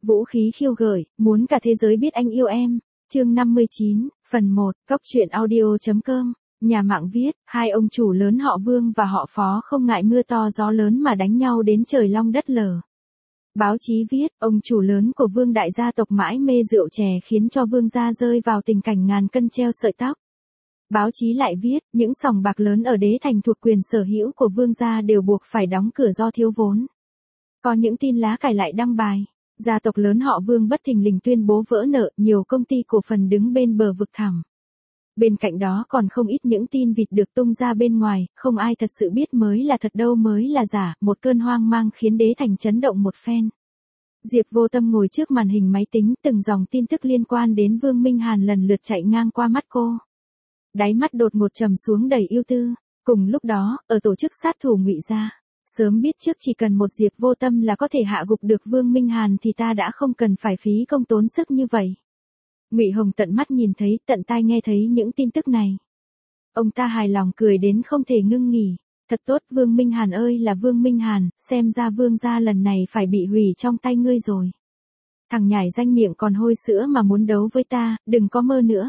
Vũ khí khiêu gợi, muốn cả thế giới biết anh yêu em. Chương 59, phần 1, coctruyện.audio.com. Nhà mạng viết, hai ông chủ lớn họ Vương và họ Phó không ngại mưa to gió lớn mà đánh nhau đến trời long đất lở. Báo chí viết, ông chủ lớn của Vương đại gia tộc mãi mê rượu chè khiến cho Vương gia rơi vào tình cảnh ngàn cân treo sợi tóc. Báo chí lại viết, những sòng bạc lớn ở đế thành thuộc quyền sở hữu của Vương gia đều buộc phải đóng cửa do thiếu vốn. Có những tin lá cải lại đăng bài, gia tộc lớn họ Vương bất thình lình tuyên bố vỡ nợ, nhiều công ty cổ phần đứng bên bờ vực thẳm. Bên cạnh đó còn không ít những tin vịt được tung ra bên ngoài, không ai thật sự biết mới là thật đâu mới là giả, một cơn hoang mang khiến đế thành chấn động một phen. Diệp Vô Tâm ngồi trước màn hình máy tính, từng dòng tin tức liên quan đến Vương Minh Hàn lần lượt chạy ngang qua mắt cô. Đáy mắt đột ngột trầm xuống đầy ưu tư. Cùng lúc đó, ở tổ chức sát thủ Ngụy gia, sớm biết trước chỉ cần một Diệp Vô Tâm là có thể hạ gục được Vương Minh Hàn thì ta đã không cần phải phí công tốn sức như vậy. Ngụy Hồng tận mắt nhìn thấy, tận tai nghe thấy những tin tức này. Ông ta hài lòng cười đến không thể ngưng nghỉ. Thật tốt, Vương Minh Hàn ơi là Vương Minh Hàn, xem ra Vương gia lần này phải bị hủy trong tay ngươi rồi. Thằng nhải danh miệng còn hôi sữa mà muốn đấu với ta, đừng có mơ nữa.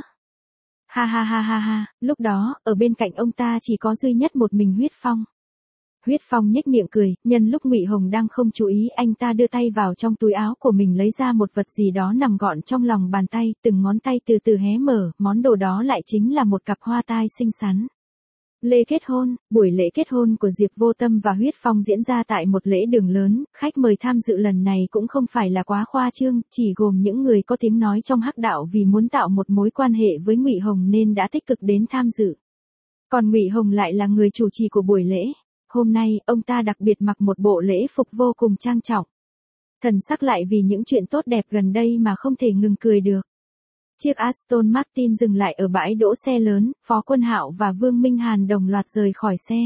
Ha ha ha ha ha, lúc đó, ở bên cạnh ông ta chỉ có duy nhất một mình Huyết Phong. Huyết Phong nhếch miệng cười, nhân lúc Ngụy Hồng đang không chú ý, anh ta đưa tay vào trong túi áo của mình lấy ra một vật gì đó nằm gọn trong lòng bàn tay, từng ngón tay từ từ hé mở, món đồ đó lại chính là một cặp hoa tai xinh xắn. Lễ kết hôn, buổi lễ kết hôn của Diệp Vô Tâm và Huyết Phong diễn ra tại một lễ đường lớn, khách mời tham dự lần này cũng không phải là quá khoa trương, chỉ gồm những người có tiếng nói trong hắc đạo vì muốn tạo một mối quan hệ với Ngụy Hồng nên đã tích cực đến tham dự. Còn Ngụy Hồng lại là người chủ trì của buổi lễ. Hôm nay, ông ta đặc biệt mặc một bộ lễ phục vô cùng trang trọng. Thần sắc lại vì những chuyện tốt đẹp gần đây mà không thể ngừng cười được. Chiếc Aston Martin dừng lại ở bãi đỗ xe lớn, Phó Quân Hạo và Vương Minh Hàn đồng loạt rời khỏi xe.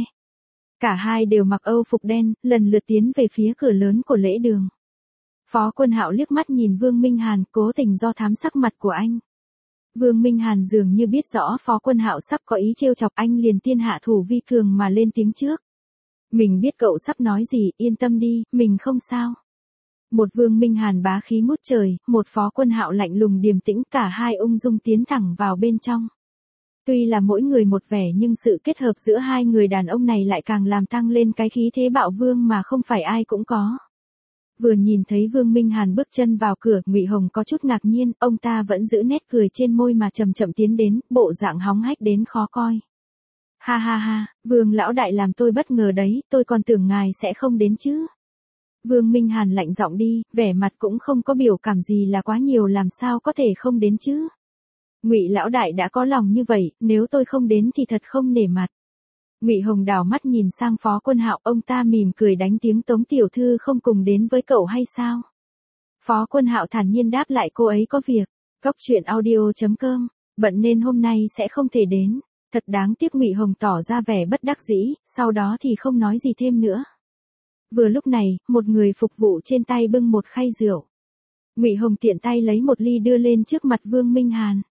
Cả hai đều mặc âu phục đen, lần lượt tiến về phía cửa lớn của lễ đường. Phó Quân Hạo liếc mắt nhìn Vương Minh Hàn, cố tình do thám sắc mặt của anh. Vương Minh Hàn dường như biết rõ Phó Quân Hạo sắp có ý trêu chọc anh liền tiên hạ thủ vi cường mà lên tiếng trước. Mình biết cậu sắp nói gì, yên tâm đi, mình không sao. Một Vương Minh Hàn bá khí ngút trời, một Phó Quân Hạo lạnh lùng điềm tĩnh, cả hai ung dung tiến thẳng vào bên trong. Tuy là mỗi người một vẻ nhưng sự kết hợp giữa hai người đàn ông này lại càng làm tăng lên cái khí thế bạo vương mà không phải ai cũng có. Vừa nhìn thấy Vương Minh Hàn bước chân vào cửa, Ngụy Hồng có chút ngạc nhiên, ông ta vẫn giữ nét cười trên môi mà chậm chậm tiến đến, bộ dạng hóng hách đến khó coi. Ha ha ha, Vương lão đại làm tôi bất ngờ đấy, tôi còn tưởng ngài sẽ không đến chứ. Vương Minh Hàn lạnh giọng đi, vẻ mặt cũng không có biểu cảm gì là quá nhiều, làm sao có thể không đến chứ. Ngụy lão đại đã có lòng như vậy, nếu tôi không đến thì thật không nể mặt. Ngụy Hồng đảo mắt nhìn sang Phó Quân Hạo, ông ta mỉm cười đánh tiếng, Tống tiểu thư không cùng đến với cậu hay sao? Phó Quân Hạo thản nhiên đáp lại, cô ấy có việc. coctruyện.audio.com, bận nên hôm nay sẽ không thể đến. Thật đáng tiếc. Ngụy Hồng tỏ ra vẻ bất đắc dĩ, sau đó thì không nói gì thêm nữa. Vừa lúc này, một người phục vụ trên tay bưng một khay rượu. Ngụy Hồng tiện tay lấy một ly đưa lên trước mặt Vương Minh Hàn.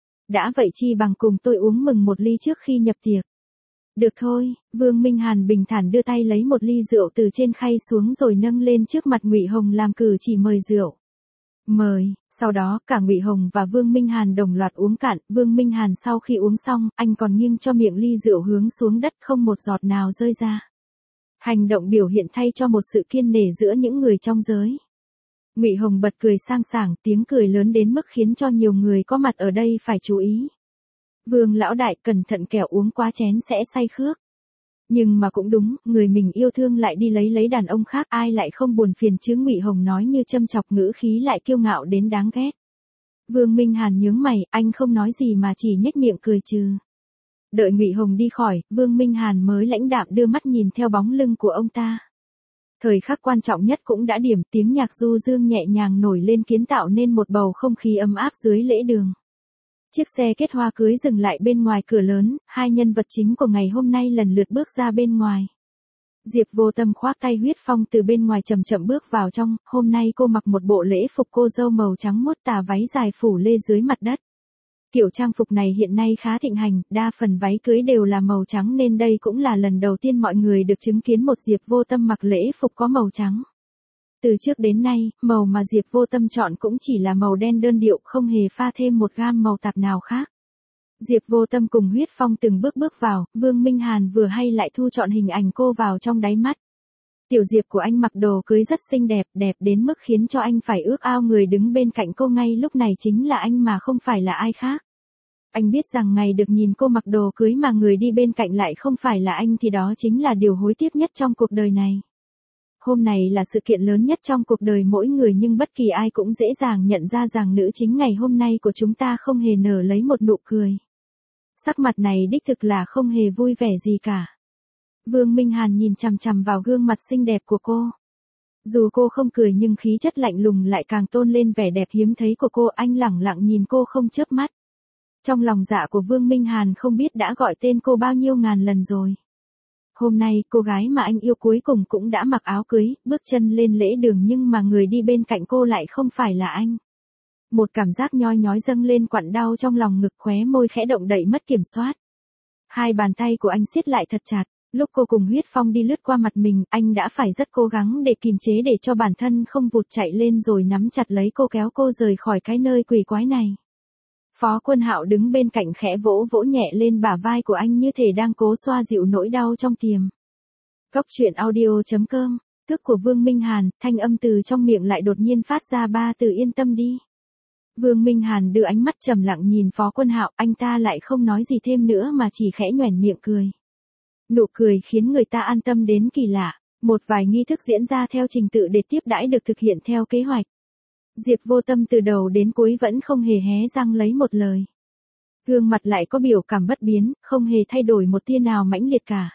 Đã vậy chi bằng cùng tôi uống mừng một ly trước khi nhập tiệc. Được thôi, Vương Minh Hàn bình thản đưa tay lấy một ly rượu từ trên khay xuống rồi nâng lên trước mặt Ngụy Hồng làm cử chỉ mời rượu. Mời, sau đó cả Ngụy Hồng và Vương Minh Hàn đồng loạt uống cạn. Vương Minh Hàn sau khi uống xong, anh còn nghiêng cho miệng ly rượu hướng xuống đất, không một giọt nào rơi ra. Hành động biểu hiện thay cho một sự kiêng nể giữa những người trong giới. Ngụy Hồng bật cười sang sảng, tiếng cười lớn đến mức khiến cho nhiều người có mặt ở đây phải chú ý. Vương lão đại cẩn thận kẻo uống quá chén sẽ say khước. Nhưng mà cũng đúng, người mình yêu thương lại đi lấy đàn ông khác, ai lại không buồn phiền chứ. Ngụy Hồng nói như châm chọc, ngữ khí lại kiêu ngạo đến đáng ghét. Vương Minh Hàn nhướng mày, anh không nói gì mà chỉ nhếch miệng cười trừ. Đợi Ngụy Hồng đi khỏi, Vương Minh Hàn mới lãnh đạm đưa mắt nhìn theo bóng lưng của ông ta. Thời khắc quan trọng nhất cũng đã điểm, tiếng nhạc du dương nhẹ nhàng nổi lên kiến tạo nên một bầu không khí ấm áp dưới lễ đường. Chiếc xe kết hoa cưới dừng lại bên ngoài cửa lớn, hai nhân vật chính của ngày hôm nay lần lượt bước ra bên ngoài. Diệp Vô Tâm khoác tay Huyết Phong từ bên ngoài chậm chậm bước vào trong, hôm nay cô mặc một bộ lễ phục cô dâu màu trắng muốt, tà váy dài phủ lê dưới mặt đất. Kiểu trang phục này hiện nay khá thịnh hành, đa phần váy cưới đều là màu trắng nên đây cũng là lần đầu tiên mọi người được chứng kiến một Diệp Vô Tâm mặc lễ phục có màu trắng. Từ trước đến nay, màu mà Diệp Vô Tâm chọn cũng chỉ là màu đen đơn điệu, không hề pha thêm một gam màu tạp nào khác. Diệp Vô Tâm cùng Huyết Phong từng bước bước vào, Vương Minh Hàn vừa hay lại thu chọn hình ảnh cô vào trong đáy mắt. Tiểu Diệp của anh mặc đồ cưới rất xinh đẹp, đẹp đến mức khiến cho anh phải ước ao người đứng bên cạnh cô ngay lúc này chính là anh mà không phải là ai khác. Anh biết rằng ngày được nhìn cô mặc đồ cưới mà người đi bên cạnh lại không phải là anh thì đó chính là điều hối tiếc nhất trong cuộc đời này. Hôm này là sự kiện lớn nhất trong cuộc đời mỗi người nhưng bất kỳ ai cũng dễ dàng nhận ra rằng nữ chính ngày hôm nay của chúng ta không hề nở lấy một nụ cười. Sắc mặt này đích thực là không hề vui vẻ gì cả. Vương Minh Hàn nhìn chằm chằm vào gương mặt xinh đẹp của cô. Dù cô không cười nhưng khí chất lạnh lùng lại càng tôn lên vẻ đẹp hiếm thấy của cô, anh lẳng lặng nhìn cô không chớp mắt. Trong lòng dạ của Vương Minh Hàn không biết đã gọi tên cô bao nhiêu ngàn lần rồi. Hôm nay cô gái mà anh yêu cuối cùng cũng đã mặc áo cưới, bước chân lên lễ đường nhưng mà người đi bên cạnh cô lại không phải là anh. Một cảm giác nhói nhói dâng lên quặn đau trong lòng ngực, khóe môi khẽ động đậy mất kiểm soát. Hai bàn tay của anh siết lại thật chặt, lúc cô cùng Huyết Phong đi lướt qua mặt mình, anh đã phải rất cố gắng để kìm chế để cho bản thân không vụt chạy lên rồi nắm chặt lấy cô kéo cô rời khỏi cái nơi quỷ quái này. Phó Quân Hạo đứng bên cạnh khẽ vỗ vỗ nhẹ lên bả vai của anh như thể đang cố xoa dịu nỗi đau trong tiềm. Cốc truyện audio.com, tức của Vương Minh Hàn, thanh âm từ trong miệng lại đột nhiên phát ra ba từ yên tâm đi. Vương Minh Hàn đưa ánh mắt trầm lặng nhìn Phó Quân Hạo, anh ta lại không nói gì thêm nữa mà chỉ khẽ nhoẻn miệng cười. Nụ cười khiến người ta an tâm đến kỳ lạ, một vài nghi thức diễn ra theo trình tự để tiếp đãi được thực hiện theo kế hoạch. Diệp Vô Tâm từ đầu đến cuối vẫn không hề hé răng lấy một lời. Gương mặt lại có biểu cảm bất biến, không hề thay đổi một tia nào mãnh liệt cả.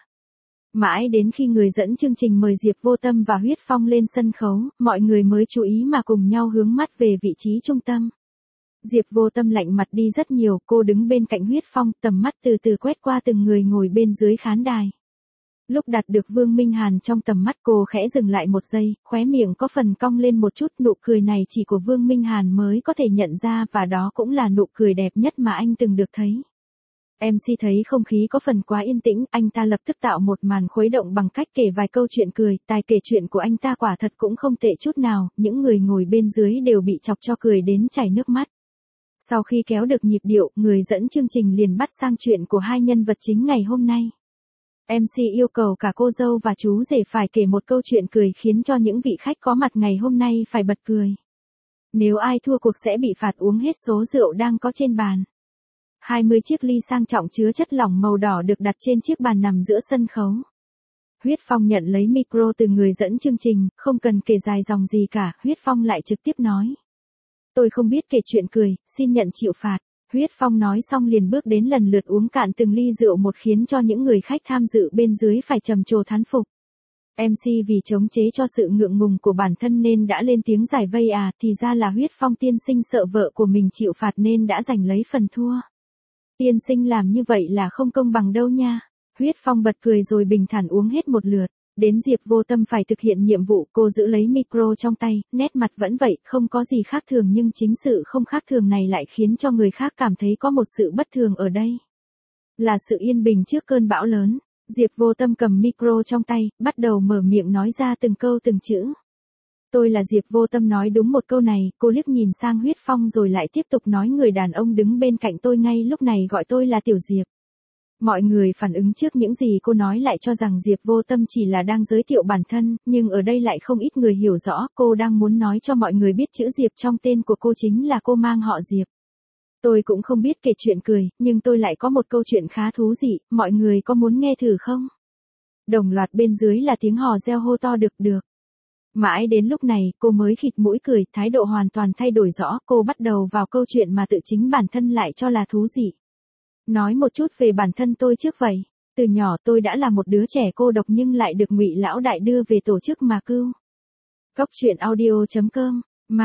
Mãi đến khi người dẫn chương trình mời Diệp Vô Tâm và Huyết Phong lên sân khấu, mọi người mới chú ý mà cùng nhau hướng mắt về vị trí trung tâm. Diệp Vô Tâm lạnh mặt đi rất nhiều, cô đứng bên cạnh Huyết Phong, tầm mắt từ từ quét qua từng người ngồi bên dưới khán đài. Lúc đặt được Vương Minh Hàn trong tầm mắt cô khẽ dừng lại một giây, khóe miệng có phần cong lên một chút, nụ cười này chỉ của Vương Minh Hàn mới có thể nhận ra và đó cũng là nụ cười đẹp nhất mà anh từng được thấy. MC thấy không khí có phần quá yên tĩnh, anh ta lập tức tạo một màn khuấy động bằng cách kể vài câu chuyện cười, tài kể chuyện của anh ta quả thật cũng không tệ chút nào, những người ngồi bên dưới đều bị chọc cho cười đến chảy nước mắt. Sau khi kéo được nhịp điệu, người dẫn chương trình liền bắt sang chuyện của hai nhân vật chính ngày hôm nay. MC yêu cầu cả cô dâu và chú rể phải kể một câu chuyện cười khiến cho những vị khách có mặt ngày hôm nay phải bật cười. Nếu ai thua cuộc sẽ bị phạt uống hết số rượu đang có trên bàn. 20 chiếc ly sang trọng chứa chất lỏng màu đỏ được đặt trên chiếc bàn nằm giữa sân khấu. Huyết Phong nhận lấy micro từ người dẫn chương trình, không cần kể dài dòng gì cả, Huyết Phong lại trực tiếp nói. Tôi không biết kể chuyện cười, xin nhận chịu phạt. Huyết Phong nói xong liền bước đến lần lượt uống cạn từng ly rượu một khiến cho những người khách tham dự bên dưới phải trầm trồ thán phục. MC vì chống chế cho sự ngượng ngùng của bản thân nên đã lên tiếng giải vây thì ra là Huyết Phong tiên sinh sợ vợ của mình chịu phạt nên đã giành lấy phần thua. Tiên sinh làm như vậy là không công bằng đâu nha. Huyết Phong bật cười rồi bình thản uống hết một lượt. Đến Diệp Vô Tâm phải thực hiện nhiệm vụ, cô giữ lấy micro trong tay, nét mặt vẫn vậy, không có gì khác thường nhưng chính sự không khác thường này lại khiến cho người khác cảm thấy có một sự bất thường ở đây. Là sự yên bình trước cơn bão lớn. Diệp Vô Tâm cầm micro trong tay, bắt đầu mở miệng nói ra từng câu từng chữ. Tôi là Diệp Vô Tâm nói đúng một câu này, cô liếc nhìn sang Huyết Phong rồi lại tiếp tục nói người đàn ông đứng bên cạnh tôi ngay lúc này gọi tôi là Tiểu Diệp. Mọi người phản ứng trước những gì cô nói lại cho rằng Diệp Vô Tâm chỉ là đang giới thiệu bản thân, nhưng ở đây lại không ít người hiểu rõ cô đang muốn nói cho mọi người biết chữ Diệp trong tên của cô chính là cô mang họ Diệp. Tôi cũng không biết kể chuyện cười, nhưng tôi lại có một câu chuyện khá thú vị, mọi người có muốn nghe thử không? Đồng loạt bên dưới là tiếng hò reo hô to được. Mãi đến lúc này, cô mới khịt mũi cười, thái độ hoàn toàn thay đổi rõ, cô bắt đầu vào câu chuyện mà tự chính bản thân lại cho là thú vị. Nói một chút về bản thân tôi trước vậy. Từ nhỏ tôi đã là một đứa trẻ cô độc nhưng lại được Ngụy lão đại đưa về tổ chức mà cưu. Cốc truyện audio.com,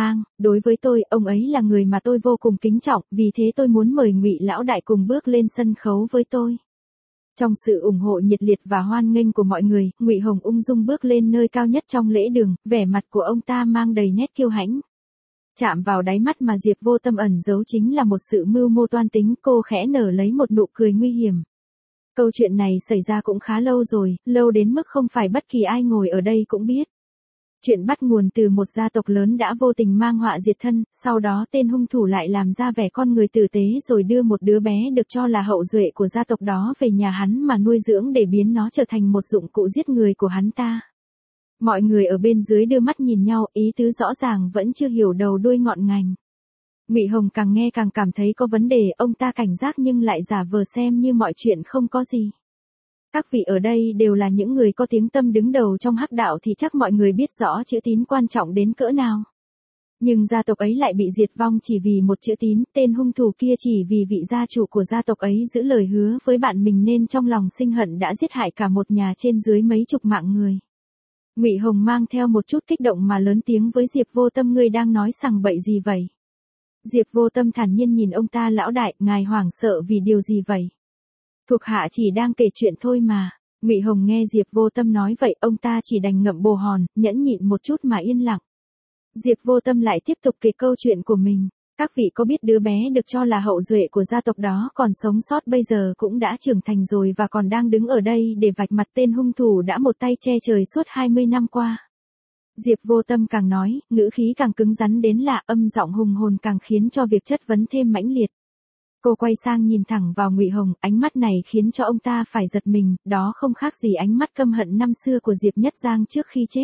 đối với tôi, ông ấy là người mà tôi vô cùng kính trọng, vì thế tôi muốn mời Ngụy lão đại cùng bước lên sân khấu với tôi. Trong sự ủng hộ nhiệt liệt và hoan nghênh của mọi người, Ngụy Hồng ung dung bước lên nơi cao nhất trong lễ đường, vẻ mặt của ông ta mang đầy nét kiêu hãnh. Chạm vào đáy mắt mà Diệp Vô Tâm ẩn giấu chính là một sự mưu mô toan tính, cô khẽ nở lấy một nụ cười nguy hiểm. Câu chuyện này xảy ra cũng khá lâu rồi, lâu đến mức không phải bất kỳ ai ngồi ở đây cũng biết. Chuyện bắt nguồn từ một gia tộc lớn đã vô tình mang họa diệt thân, sau đó tên hung thủ lại làm ra vẻ con người tử tế rồi đưa một đứa bé được cho là hậu duệ của gia tộc đó về nhà hắn mà nuôi dưỡng để biến nó trở thành một dụng cụ giết người của hắn ta. Mọi người ở bên dưới đưa mắt nhìn nhau, ý tứ rõ ràng vẫn chưa hiểu đầu đuôi ngọn ngành. Ngụy Hồng càng nghe càng cảm thấy có vấn đề, ông ta cảnh giác nhưng lại giả vờ xem như mọi chuyện không có gì. Các vị ở đây đều là những người có tiếng tăm đứng đầu trong hắc đạo thì chắc mọi người biết rõ chữ tín quan trọng đến cỡ nào. Nhưng gia tộc ấy lại bị diệt vong chỉ vì một chữ tín, tên hung thủ kia chỉ vì vị gia chủ của gia tộc ấy giữ lời hứa với bạn mình nên trong lòng sinh hận đã giết hại cả một nhà trên dưới mấy chục mạng người. Ngụy Hồng mang theo một chút kích động mà lớn tiếng với Diệp Vô Tâm, ngươi đang nói sằng bậy gì vậy? Diệp Vô Tâm thản nhiên nhìn ông ta, lão đại, ngài hoảng sợ vì điều gì vậy? Thuộc hạ chỉ đang kể chuyện thôi mà. Ngụy Hồng nghe Diệp Vô Tâm nói vậy, ông ta chỉ đành ngậm bồ hòn, nhẫn nhịn một chút mà yên lặng. Diệp Vô Tâm lại tiếp tục kể câu chuyện của mình. Các vị có biết đứa bé được cho là hậu duệ của gia tộc đó còn sống sót bây giờ cũng đã trưởng thành rồi và còn đang đứng ở đây để vạch mặt tên hung thủ đã một tay che trời suốt 20 năm qua. Diệp Vô Tâm càng nói, ngữ khí càng cứng rắn đến lạ, âm giọng hùng hồn càng khiến cho việc chất vấn thêm mãnh liệt. Cô quay sang nhìn thẳng vào Ngụy Hồng, ánh mắt này khiến cho ông ta phải giật mình, đó không khác gì ánh mắt căm hận năm xưa của Diệp Nhất Giang trước khi chết.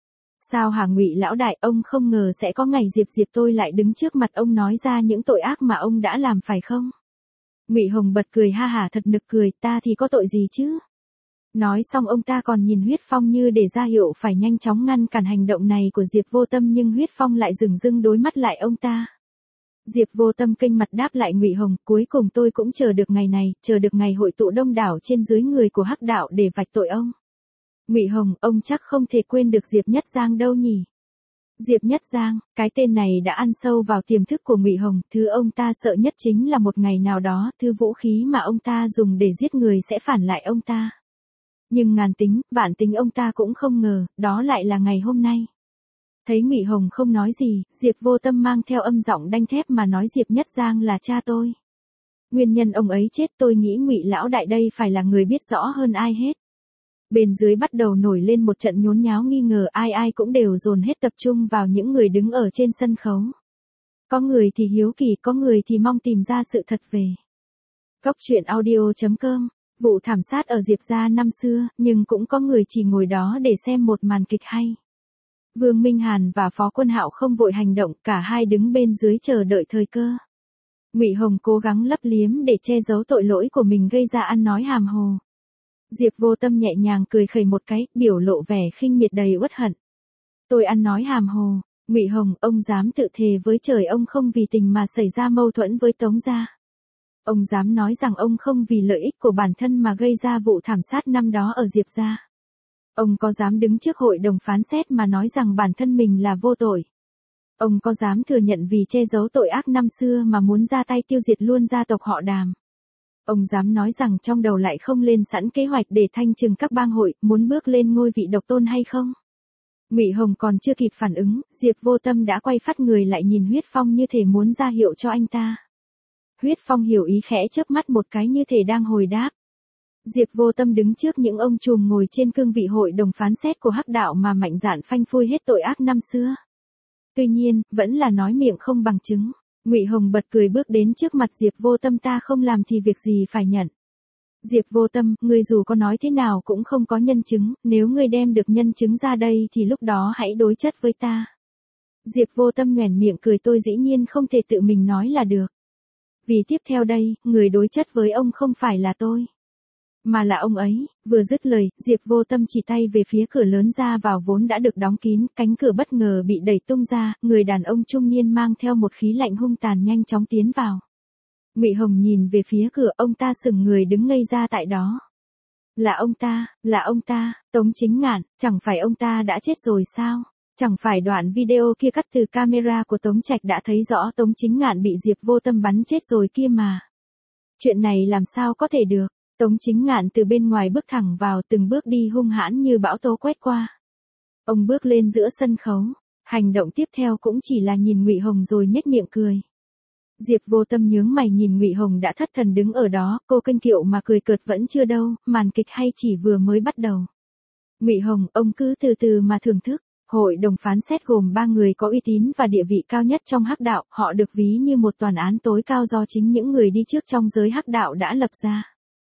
Sao hả Ngụy lão đại, ông không ngờ sẽ có ngày Diệp tôi lại đứng trước mặt ông nói ra những tội ác mà ông đã làm phải không? Ngụy Hồng bật cười ha hả thật nực cười, ta thì có tội gì chứ? Nói xong ông ta còn nhìn Huyết Phong như để ra hiệu phải nhanh chóng ngăn cản hành động này của Diệp Vô Tâm, nhưng Huyết Phong lại dửng dưng đối mắt lại ông ta. Diệp Vô Tâm kinh mặt đáp lại Ngụy Hồng, cuối cùng tôi cũng chờ được ngày này, chờ được ngày hội tụ đông đảo trên dưới người của hắc đạo để vạch tội ông. Ngụy Hồng, ông chắc không thể quên được Diệp Nhất Giang đâu nhỉ? Diệp Nhất Giang, cái tên này đã ăn sâu vào tiềm thức của Ngụy Hồng, thứ ông ta sợ nhất chính là một ngày nào đó, thứ vũ khí mà ông ta dùng để giết người sẽ phản lại ông ta. Nhưng ngàn tính, vạn tính ông ta cũng không ngờ, đó lại là ngày hôm nay. Thấy Ngụy Hồng không nói gì, Diệp Vô Tâm mang theo âm giọng đanh thép mà nói, Diệp Nhất Giang là cha tôi. Nguyên nhân ông ấy chết tôi nghĩ Ngụy lão đại đây phải là người biết rõ hơn ai hết. Bên dưới bắt đầu nổi lên một trận nhốn nháo nghi ngờ, ai cũng đều dồn hết tập trung vào những người đứng ở trên sân khấu. Có người thì hiếu kỳ, có người thì mong tìm ra sự thật về. Cốc truyện audio.com. Vụ thảm sát ở Diệp gia năm xưa, nhưng cũng có người chỉ ngồi đó để xem một màn kịch hay. Vương Minh Hàn và Phó Quân Hạo không vội hành động, cả hai đứng bên dưới chờ đợi thời cơ. Ngụy Hồng cố gắng lấp liếm để che giấu tội lỗi của mình gây ra ăn nói hàm hồ. Diệp Vô Tâm nhẹ nhàng cười khẩy một cái, biểu lộ vẻ khinh miệt đầy uất hận. Tôi ăn nói hàm hồ? Ngụy Hồng, ông dám tự thề với trời ông không vì tình mà xảy ra mâu thuẫn với Tống gia. Ông dám nói rằng ông không vì lợi ích của bản thân mà gây ra vụ thảm sát năm đó ở Diệp gia. Ông có dám đứng trước hội đồng phán xét mà nói rằng bản thân mình là vô tội? Ông có dám thừa nhận vì che giấu tội ác năm xưa mà muốn ra tay tiêu diệt luôn gia tộc họ Đàm? Ông dám nói rằng trong đầu lại không lên sẵn kế hoạch để thanh trừng các bang hội, muốn bước lên ngôi vị độc tôn hay không? Ngụy Hồng còn chưa kịp phản ứng, Diệp Vô Tâm đã quay phát người lại nhìn Huyết Phong như thể muốn ra hiệu cho anh ta. Huyết Phong hiểu ý khẽ chớp mắt một cái như thể đang hồi đáp. Diệp Vô Tâm đứng trước những ông trùm ngồi trên cương vị hội đồng phán xét của hắc đạo mà mạnh dạn phanh phui hết tội ác năm xưa. Tuy nhiên, vẫn là nói miệng không bằng chứng. Ngụy Hồng bật cười bước đến trước mặt Diệp Vô Tâm, ta không làm thì việc gì phải nhận. Diệp Vô Tâm, ngươi dù có nói thế nào cũng không có nhân chứng, nếu ngươi đem được nhân chứng ra đây thì lúc đó hãy đối chất với ta. Diệp Vô Tâm nhoẻn miệng cười, tôi dĩ nhiên không thể tự mình nói là được. Vì tiếp theo đây, người đối chất với ông không phải là tôi, mà là ông ấy. Vừa dứt lời, Diệp Vô Tâm chỉ tay về phía cửa lớn ra vào vốn đã được đóng kín, cánh cửa bất ngờ bị đẩy tung ra, người đàn ông trung niên mang theo một khí lạnh hung tàn nhanh chóng tiến vào. Ngụy Hồng nhìn về phía cửa, ông ta sững người đứng ngây ra tại đó. Là ông ta, Tống Chính Ngạn, chẳng phải ông ta đã chết rồi sao? Chẳng phải đoạn video kia cắt từ camera của Tống Trạch đã thấy rõ Tống Chính Ngạn bị Diệp Vô Tâm bắn chết rồi kia mà. Chuyện này làm sao có thể được? Tống Chính Ngạn từ bên ngoài bước thẳng vào, từng bước đi hung hãn như bão tố quét qua. Ông bước lên giữa sân khấu, hành động tiếp theo cũng chỉ là nhìn Ngụy Hồng rồi nhếch miệng cười. Diệp Vô Tâm nhướng mày nhìn Ngụy Hồng đã thất thần đứng ở đó, cô kinh kiệu mà cười cợt vẫn chưa đâu, màn kịch hay chỉ vừa mới bắt đầu. Ngụy Hồng, ông cứ từ từ mà thưởng thức. Hội đồng phán xét gồm 3 người có uy tín và địa vị cao nhất trong hắc đạo, họ được ví như một tòa án tối cao do chính những người đi trước trong giới hắc đạo đã lập ra.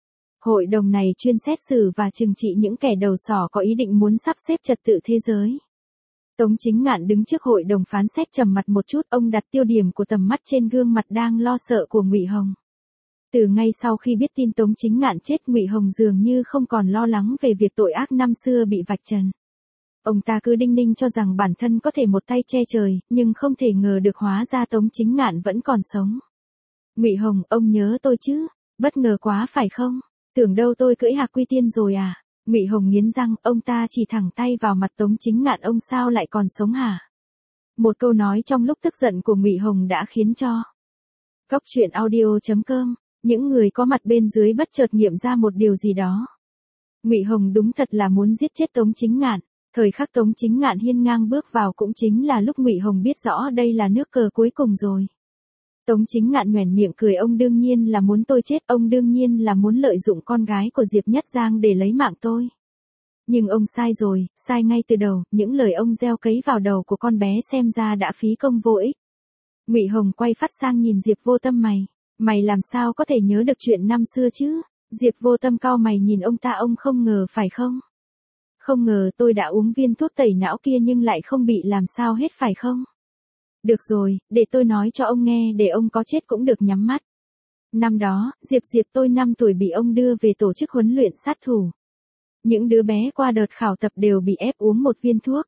Hội đồng này chuyên xét xử và trừng trị những kẻ đầu sỏ có ý định muốn sắp xếp trật tự thế giới. Tống Chính Ngạn đứng trước hội đồng phán xét trầm mặt một chút, ông đặt tiêu điểm của tầm mắt trên gương mặt đang lo sợ của Ngụy Hồng. Từ ngay sau khi biết tin Tống Chính Ngạn chết, Ngụy Hồng dường như không còn lo lắng về việc tội ác năm xưa bị vạch trần. Ông ta cứ đinh ninh cho rằng bản thân có thể một tay che trời, nhưng không thể ngờ được hóa ra Tống Chính Ngạn vẫn còn sống. Ngụy Hồng, ông nhớ tôi chứ? Bất ngờ quá phải không? Tưởng đâu tôi cưỡi Hạc Quy Tiên rồi à? Ngụy Hồng nghiến răng, ông ta chỉ thẳng tay vào mặt Tống Chính Ngạn, ông sao lại còn sống hả? Một câu nói trong lúc tức giận của Ngụy Hồng đã khiến cho Cóc truyện audio.com, những người có mặt bên dưới bất chợt nghiệm ra một điều gì đó. Ngụy Hồng đúng thật là muốn giết chết Tống Chính Ngạn. Thời khắc Tống Chính Ngạn hiên ngang bước vào cũng chính là lúc Ngụy Hồng biết rõ đây là nước cờ cuối cùng rồi. Tống Chính Ngạn nhoẻn miệng cười, ông đương nhiên là muốn tôi chết, ông đương nhiên là muốn lợi dụng con gái của Diệp Nhất Giang để lấy mạng tôi. Nhưng ông sai rồi, sai ngay từ đầu, những lời ông gieo cấy vào đầu của con bé xem ra đã phí công vô ích. Ngụy Hồng quay phát sang nhìn Diệp Vô Tâm, mày làm sao có thể nhớ được chuyện năm xưa chứ? Diệp Vô Tâm cau mày nhìn ông ta, ông không ngờ phải không? Không ngờ tôi đã uống viên thuốc tẩy não kia nhưng lại không bị làm sao hết phải không? Được rồi, để tôi nói cho ông nghe, để ông có chết cũng được nhắm mắt. Năm đó, Diệp tôi 5 tuổi bị ông đưa về tổ chức huấn luyện sát thủ. Những đứa bé qua đợt khảo tập đều bị ép uống một viên thuốc.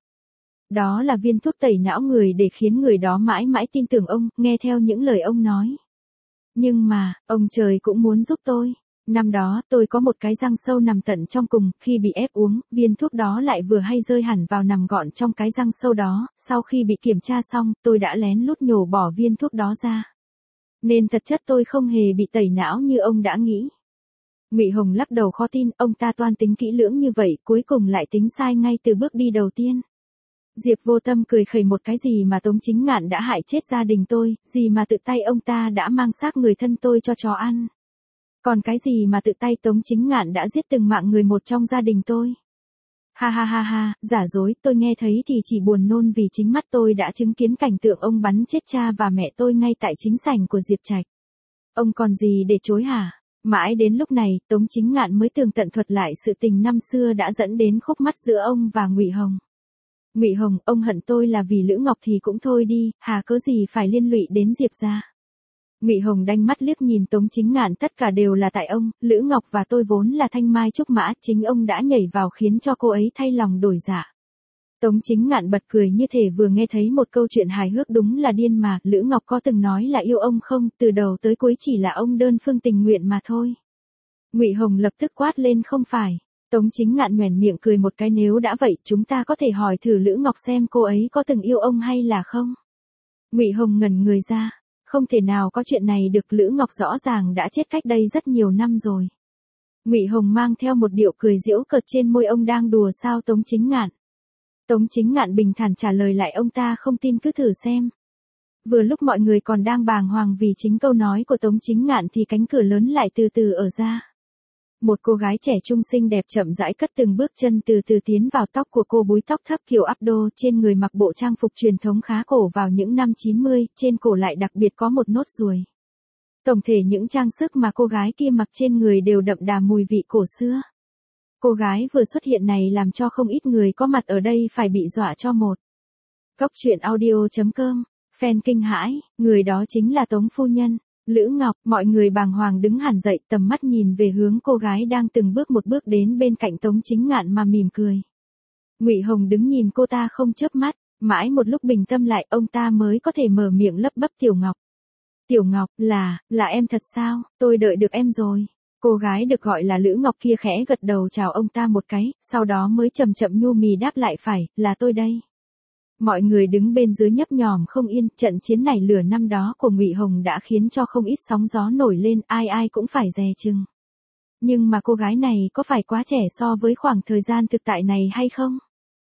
Đó là viên thuốc tẩy não người để khiến người đó mãi mãi tin tưởng ông, nghe theo những lời ông nói. Nhưng mà, ông trời cũng muốn giúp tôi. Năm đó, tôi có một cái răng sâu nằm tận trong cùng, khi bị ép uống, viên thuốc đó lại vừa hay rơi hẳn vào nằm gọn trong cái răng sâu đó, sau khi bị kiểm tra xong, tôi đã lén lút nhổ bỏ viên thuốc đó ra. Nên thật chất tôi không hề bị tẩy não như ông đã nghĩ. Ngụy Hồng lắc đầu khó tin, ông ta toan tính kỹ lưỡng như vậy, cuối cùng lại tính sai ngay từ bước đi đầu tiên. Diệp Vô Tâm cười khẩy, một cái gì mà Tống Chính Ngạn đã hại chết gia đình tôi, gì mà tự tay ông ta đã mang xác người thân tôi cho chó ăn. Còn cái gì mà tự tay Tống Chính Ngạn đã giết từng mạng người một trong gia đình tôi. Ha ha ha ha, giả dối, tôi nghe thấy thì chỉ buồn nôn vì chính mắt tôi đã chứng kiến cảnh tượng ông bắn chết cha và mẹ tôi ngay tại chính sảnh của Diệp Trạch. Ông còn gì để chối hả? Mãi đến lúc này, Tống Chính Ngạn mới tường tận thuật lại sự tình năm xưa đã dẫn đến khúc mắc giữa ông và Ngụy Hồng. Ngụy Hồng, ông hận tôi là vì Lữ Ngọc thì cũng thôi đi, hà cớ gì phải liên lụy đến Diệp gia. Ngụy Hồng đanh mắt liếc nhìn Tống Chính Ngạn, tất cả đều là tại ông, Lữ Ngọc và tôi vốn là thanh mai trúc mã, chính ông đã nhảy vào khiến cho cô ấy thay lòng đổi dạ. Tống Chính Ngạn bật cười như thể vừa nghe thấy một câu chuyện hài hước, đúng là điên mà, Lữ Ngọc có từng nói là yêu ông không, từ đầu tới cuối chỉ là ông đơn phương tình nguyện mà thôi. Ngụy Hồng lập tức quát lên, không phải. Tống Chính Ngạn nhoẻn miệng cười một cái, nếu đã vậy chúng ta có thể hỏi thử Lữ Ngọc xem cô ấy có từng yêu ông hay là không. Ngụy Hồng ngẩn người ra. Không thể nào có chuyện này được, Lữ Ngọc rõ ràng đã chết cách đây rất nhiều năm rồi. Ngụy Hồng mang theo một điệu cười giễu cợt trên môi, ông đang đùa sao Tống Chính Ngạn? Tống Chính Ngạn bình thản trả lời lại, ông ta không tin cứ thử xem. Vừa lúc mọi người còn đang bàng hoàng vì chính câu nói của Tống Chính Ngạn thì cánh cửa lớn lại từ từ ở ra. Một cô gái trẻ trung xinh đẹp chậm rãi cất từng bước chân từ từ tiến vào, tóc của cô búi tóc thấp kiểu áp đô, trên người mặc bộ trang phục truyền thống khá cổ vào những năm 90, trên cổ lại đặc biệt có một nốt ruồi. Tổng thể những trang sức mà cô gái kia mặc trên người đều đậm đà mùi vị cổ xưa. Cô gái vừa xuất hiện này làm cho không ít người có mặt ở đây phải bị dọa cho một. Cóc truyện audio.com, fan kinh hãi, người đó chính là Tống phu nhân. Lữ Ngọc, mọi người bàng hoàng đứng hẳn dậy, tầm mắt nhìn về hướng cô gái đang từng bước một bước đến bên cạnh Tống Chính Ngạn mà mỉm cười. Ngụy Hồng đứng nhìn cô ta không chớp mắt, mãi một lúc bình tâm lại ông ta mới có thể mở miệng lấp bấp, Tiểu Ngọc. Tiểu Ngọc, là em thật sao, tôi đợi được em rồi. Cô gái được gọi là Lữ Ngọc kia khẽ gật đầu chào ông ta một cái, sau đó mới chậm chậm nhu mì đáp lại, phải, là tôi đây. Mọi người đứng bên dưới nhấp nhòm không yên, trận chiến này lửa năm đó của Ngụy Hồng đã khiến cho không ít sóng gió nổi lên, ai ai cũng phải dè chừng. Nhưng mà cô gái này có phải quá trẻ so với khoảng thời gian thực tại này hay không?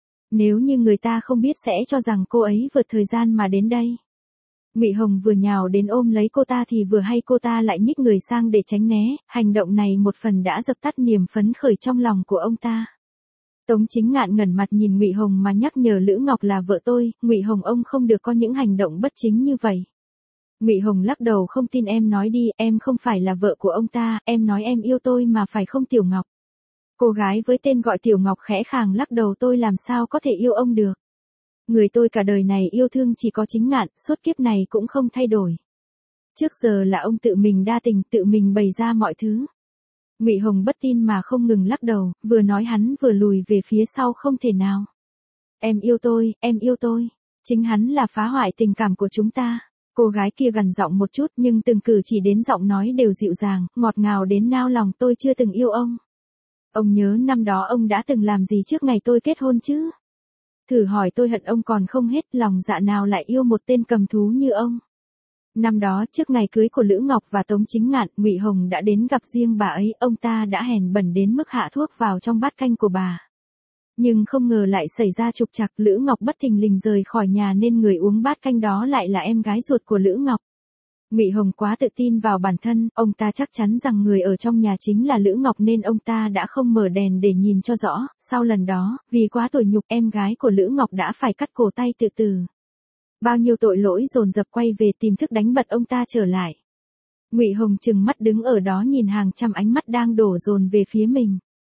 Nếu như người ta không biết sẽ cho rằng cô ấy vượt thời gian mà đến đây. Ngụy Hồng vừa nhào đến ôm lấy cô ta thì vừa hay cô ta lại nhích người sang để tránh né, hành động này một phần đã dập tắt niềm phấn khởi trong lòng của ông ta. Tống Chính Ngạn ngẩn mặt nhìn Ngụy Hồng mà nhắc nhở Lữ Ngọc là vợ tôi, Ngụy Hồng ông không được có những hành động bất chính như vậy. Ngụy Hồng lắc đầu không tin em nói đi, em không phải là vợ của ông ta, em nói em yêu tôi mà phải không Tiểu Ngọc. Cô gái với tên gọi Tiểu Ngọc khẽ khàng lắc đầu tôi làm sao có thể yêu ông được. Người tôi cả đời này yêu thương chỉ có Chính Ngạn, suốt kiếp này cũng không thay đổi. Trước giờ là ông tự mình đa tình, tự mình bày ra mọi thứ. Ngụy Hồng bất tin mà không ngừng lắc đầu, vừa nói hắn vừa lùi về phía sau không thể nào. Em yêu tôi, em yêu tôi. Chính hắn là phá hoại tình cảm của chúng ta. Cô gái kia gằn giọng một chút nhưng từng cử chỉ đến giọng nói đều dịu dàng, ngọt ngào đến nao lòng tôi chưa từng yêu ông. Ông nhớ năm đó ông đã từng làm gì trước ngày tôi kết hôn chứ? Thử hỏi tôi hận ông còn không hết lòng dạ nào lại yêu một tên cầm thú như ông. Năm đó trước ngày cưới của Lữ Ngọc và Tống Chính Ngạn, Ngụy Hồng đã đến gặp riêng bà ấy, ông ta đã hèn bẩn đến mức hạ thuốc vào trong bát canh của bà. Nhưng không ngờ lại xảy ra trục trặc, Lữ Ngọc bất thình lình rời khỏi nhà nên người uống bát canh đó lại là em gái ruột của Lữ Ngọc. Ngụy Hồng quá tự tin vào bản thân, ông ta chắc chắn rằng người ở trong nhà chính là Lữ Ngọc nên ông ta đã không mở đèn để nhìn cho rõ, sau lần đó, vì quá tủi nhục em gái của Lữ Ngọc đã phải cắt cổ tay tự tử. Bao nhiêu tội lỗi dồn dập quay về tìm thức đánh bật ông ta trở lại. Ngụy Hồng trừng mắt đứng ở đó nhìn hàng trăm ánh mắt đang đổ dồn về phía mình.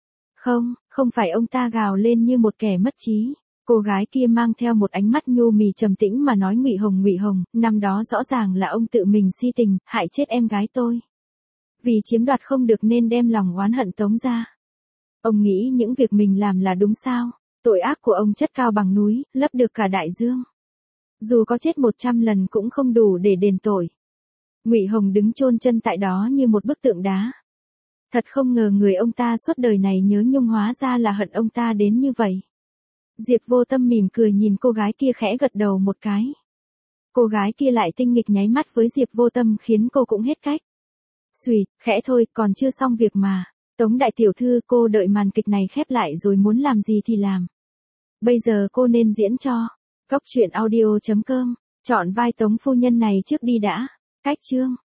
Không phải ông ta gào lên như một kẻ mất trí. Cô gái kia mang theo một ánh mắt nhu mì trầm tĩnh mà nói Ngụy Hồng, năm đó rõ ràng là ông tự mình si tình, hại chết em gái tôi. Vì chiếm đoạt không được nên đem lòng oán hận tống ra. Ông nghĩ những việc mình làm là đúng sao? Tội ác của ông chất cao bằng núi, lấp được cả đại dương. Dù có chết 100 lần cũng không đủ để đền tội. Ngụy Hồng đứng chôn chân tại đó như một bức tượng đá. Thật không ngờ người ông ta suốt đời này nhớ nhung hóa ra là hận ông ta đến như vậy. Diệp Vô Tâm mỉm cười nhìn cô gái kia khẽ gật đầu một cái. Cô gái kia lại tinh nghịch nháy mắt với Diệp Vô Tâm khiến cô cũng hết cách. Xùi, khẽ thôi, còn chưa xong việc mà. Tống đại tiểu thư, cô đợi màn kịch này khép lại rồi muốn làm gì thì làm. Bây giờ cô nên diễn cho. Cóc truyện audio.com. Chọn vai Tống phu nhân này trước đi đã. Cách chương.